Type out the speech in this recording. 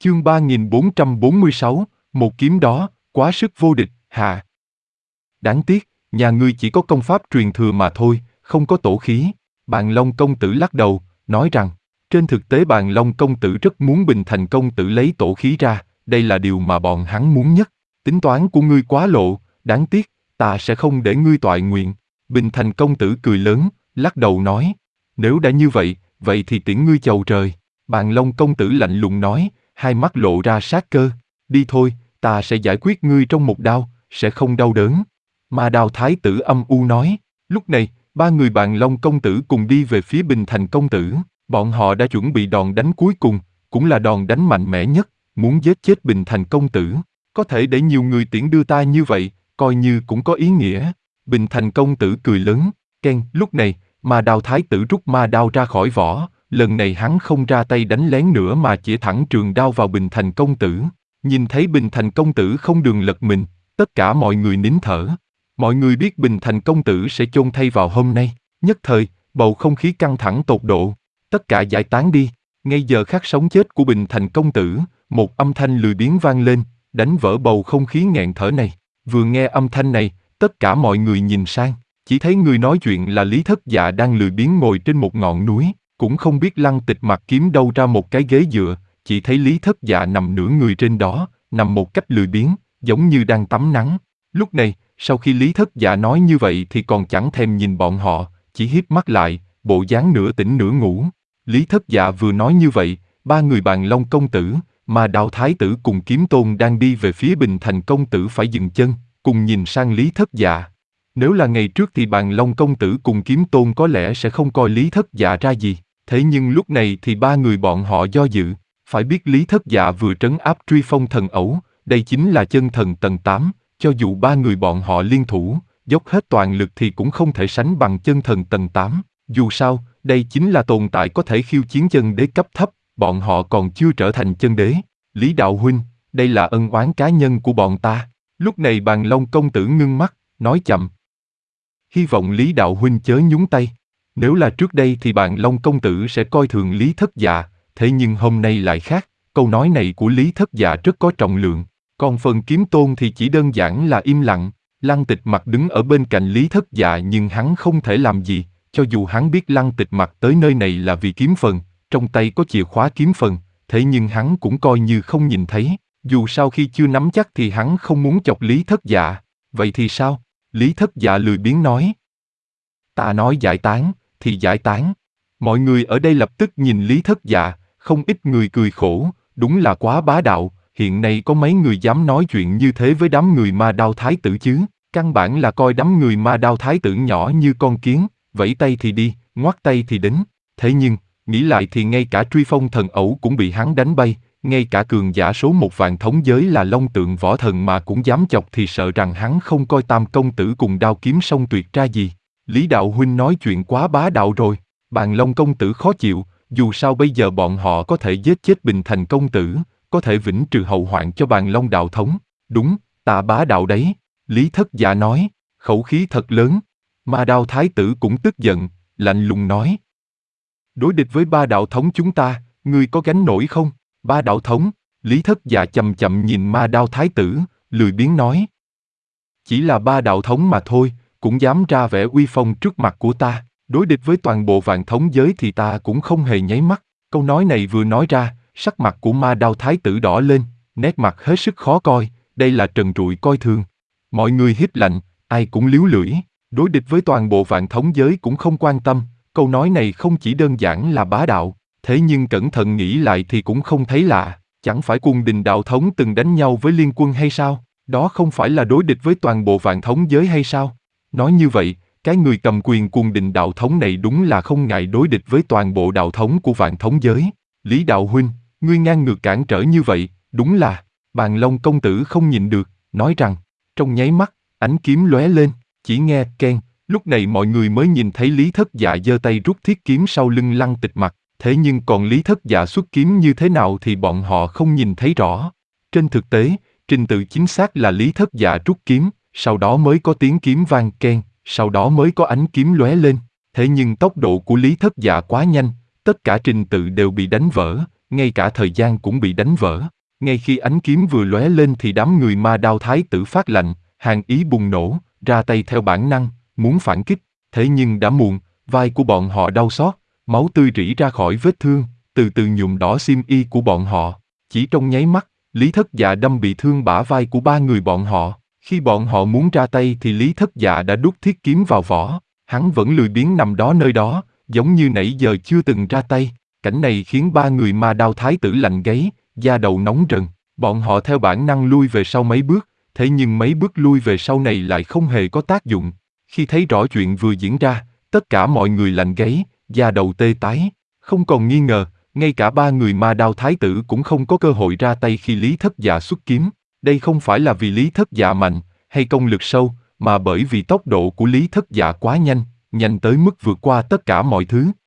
Chương 3446, một kiếm đó, quá sức vô địch, hạ. Đáng tiếc, nhà ngươi chỉ có công pháp truyền thừa mà thôi, không có tổ khí. Bàn Long công tử lắc đầu, nói rằng, trên thực tế Bàn Long công tử rất muốn Bình Thành công tử lấy tổ khí ra, đây là điều mà bọn hắn muốn nhất. Tính toán của ngươi quá lộ, đáng tiếc, ta sẽ không để ngươi toại nguyện. Bình Thành công tử cười lớn, lắc đầu nói, nếu đã như vậy, vậy thì tiễn ngươi chầu trời. Bàn Long công tử lạnh lùng nói, hai mắt lộ ra sát cơ, đi thôi, ta sẽ giải quyết ngươi trong một đao, sẽ không đau đớn. Ma Đao thái tử âm u nói. Lúc này, ba người Bàn Long công tử cùng đi về phía Bình Thành công tử, bọn họ đã chuẩn bị đòn đánh cuối cùng, cũng là đòn đánh mạnh mẽ nhất, muốn giết chết Bình Thành công tử. Có thể để nhiều người tiễn đưa ta như vậy, coi như cũng có ý nghĩa. Bình Thành công tử cười lớn, keng. Lúc này, Ma Đao thái tử rút ma đao ra khỏi vỏ, lần này hắn không ra tay đánh lén nữa mà chỉ thẳng trường đao vào Bình Thành công tử. Nhìn thấy Bình Thành công tử không đường lật mình, tất cả mọi người nín thở. Mọi người biết Bình Thành công tử sẽ chôn thay vào hôm nay, nhất thời, bầu không khí căng thẳng tột độ. Tất cả giải tán đi, ngay giờ khắc sống chết của Bình Thành công tử, một âm thanh lười biếng vang lên, đánh vỡ bầu không khí nghẹn thở này. Vừa nghe âm thanh này, tất cả mọi người nhìn sang, chỉ thấy người nói chuyện là Lý Thất Dạ đang lười biếng ngồi trên một ngọn núi, cũng không biết Lăng Tịch Mặc kiếm đâu ra một cái ghế dựa, chỉ thấy Lý Thất Dạ nằm nửa người trên đó, nằm một cách lười biếng, giống như đang tắm nắng. Lúc này, sau khi Lý Thất Dạ nói như vậy thì còn chẳng thèm nhìn bọn họ, chỉ híp mắt lại, bộ dáng nửa tỉnh nửa ngủ. Lý Thất Dạ vừa nói như vậy, ba người Bàn Long công tử, Ma Đao thái tử cùng Kiếm Tôn đang đi về phía Bình Thành công tử phải dừng chân, cùng nhìn sang Lý Thất Dạ. Nếu là ngày trước thì Bàn Long công tử cùng Kiếm Tôn có lẽ sẽ không coi Lý Thất Dạ ra gì, thế nhưng lúc này thì ba người bọn họ do dự. Phải biết Lý Thất Dạ vừa trấn áp Truy Phong thần ẩu, đây chính là chân thần tầng 8, cho dù ba người bọn họ liên thủ, dốc hết toàn lực thì cũng không thể sánh bằng chân thần tầng 8. Dù sao, đây chính là tồn tại có thể khiêu chiến chân đế cấp thấp, bọn họ còn chưa trở thành chân đế. Lý đạo huynh, đây là ân oán cá nhân của bọn ta. Lúc này Bàn Long công tử ngưng mắt, nói chậm. Hy vọng Lý đạo huynh chớ nhúng tay. Nếu là trước đây thì Bàn Long công tử sẽ coi thường Lý Thất Dạ, thế nhưng hôm nay lại khác, câu nói này của Lý Thất Dạ rất có trọng lượng. Còn phần Kiếm Tôn thì chỉ đơn giản là im lặng. Lăng Tịch Mặc đứng ở bên cạnh Lý Thất Dạ nhưng hắn không thể làm gì, cho dù hắn biết Lăng Tịch Mặc tới nơi này là vì kiếm phần, trong tay có chìa khóa kiếm phần, thế nhưng hắn cũng coi như không nhìn thấy. Dù sao khi chưa nắm chắc thì hắn không muốn chọc Lý Thất Dạ. Vậy thì sao? Lý Thất Dạ lười biếng nói. Ta nói giải tán, thì giải tán. Mọi người ở đây lập tức nhìn Lý Thất Dạ, không ít người cười khổ, đúng là quá bá đạo, hiện nay có mấy người dám nói chuyện như thế với đám người Ma Đao thái tử chứ, căn bản là coi đám người Ma Đao thái tử nhỏ như con kiến, vẫy tay thì đi, ngoắt tay thì đến. Thế nhưng, nghĩ lại thì ngay cả Truy Phong thần ẩu cũng bị hắn đánh bay, ngay cả cường giả số một vạn thống giới là Long Tượng võ thần mà cũng dám chọc thì sợ rằng hắn không coi Tam công tử cùng đao kiếm song tuyệt ra gì. Lý đạo huynh nói chuyện quá bá đạo rồi. Bàn Long công tử khó chịu, dù sao bây giờ bọn họ có thể giết chết Bình Thành công tử, có thể vĩnh trừ hậu hoạn cho Bàn Long đạo thống. Đúng, ta bá đạo đấy. Lý Thất Dạ nói, khẩu khí thật lớn. Ma Đao thái tử cũng tức giận, lạnh lùng nói. Đối địch với ba đạo thống chúng ta, ngươi có gánh nổi không? Ba đạo thống, Lý Thất Dạ chậm chậm nhìn Ma Đao thái tử, lười biếng nói. Chỉ là ba đạo thống mà thôi, cũng dám ra vẻ uy phong trước mặt của ta, đối địch với toàn bộ vạn thống giới thì ta cũng không hề nháy mắt. Câu nói này vừa nói ra, sắc mặt của Ma Đao thái tử đỏ lên, nét mặt hết sức khó coi, đây là trần trụi coi thường. Mọi người hít lạnh, ai cũng líu lưỡi, đối địch với toàn bộ vạn thống giới cũng không quan tâm, câu nói này không chỉ đơn giản là bá đạo, thế nhưng cẩn thận nghĩ lại thì cũng không thấy lạ, chẳng phải Cung Đình đạo thống từng đánh nhau với liên quân hay sao, đó không phải là đối địch với toàn bộ vạn thống giới hay sao? Nói như vậy, cái người cầm quyền Cung Đình đạo thống này đúng là không ngại đối địch với toàn bộ đạo thống của vạn thống giới. Lý đạo huynh, ngươi ngang ngược cản trở như vậy, đúng là. Bàn Long công tử không nhịn được, nói rằng, trong nháy mắt, ánh kiếm lóe lên, chỉ nghe keng, lúc này mọi người mới nhìn thấy Lý Thất Dạ giơ tay rút thiết kiếm sau lưng Lăng Tịch Mặc, thế nhưng còn Lý Thất Dạ xuất kiếm như thế nào thì bọn họ không nhìn thấy rõ. Trên thực tế, trình tự chính xác là Lý Thất Dạ rút kiếm, sau đó mới có tiếng kiếm vang keng, sau đó mới có ánh kiếm lóe lên. Thế nhưng tốc độ của Lý Thất Dạ quá nhanh, tất cả trình tự đều bị đánh vỡ, ngay cả thời gian cũng bị đánh vỡ. Ngay khi ánh kiếm vừa lóe lên thì đám người Ma Đao thái tử phát lạnh, hàn ý bùng nổ, ra tay theo bản năng, muốn phản kích. Thế nhưng đã muộn, vai của bọn họ đau xót, máu tươi rỉ ra khỏi vết thương, từ từ nhuộm đỏ xiêm y của bọn họ. Chỉ trong nháy mắt, Lý Thất Dạ đâm bị thương bả vai của ba người bọn họ. Khi bọn họ muốn ra tay thì Lý Thất Dạ đã đút thiết kiếm vào vỏ. Hắn vẫn lười biếng nằm đó nơi đó, giống như nãy giờ chưa từng ra tay. Cảnh này khiến ba người Ma Đao thái tử lạnh gáy, da đầu nóng rần. Bọn họ theo bản năng lui về sau mấy bước, thế nhưng mấy bước lui về sau này lại không hề có tác dụng. Khi thấy rõ chuyện vừa diễn ra, tất cả mọi người lạnh gáy, da đầu tê tái. Không còn nghi ngờ, ngay cả ba người Ma Đao thái tử cũng không có cơ hội ra tay khi Lý Thất Dạ xuất kiếm. Đây không phải là vì Lý Thất Dạ mạnh, hay công lực sâu, mà bởi vì tốc độ của Lý Thất Dạ quá nhanh, nhanh tới mức vượt qua tất cả mọi thứ.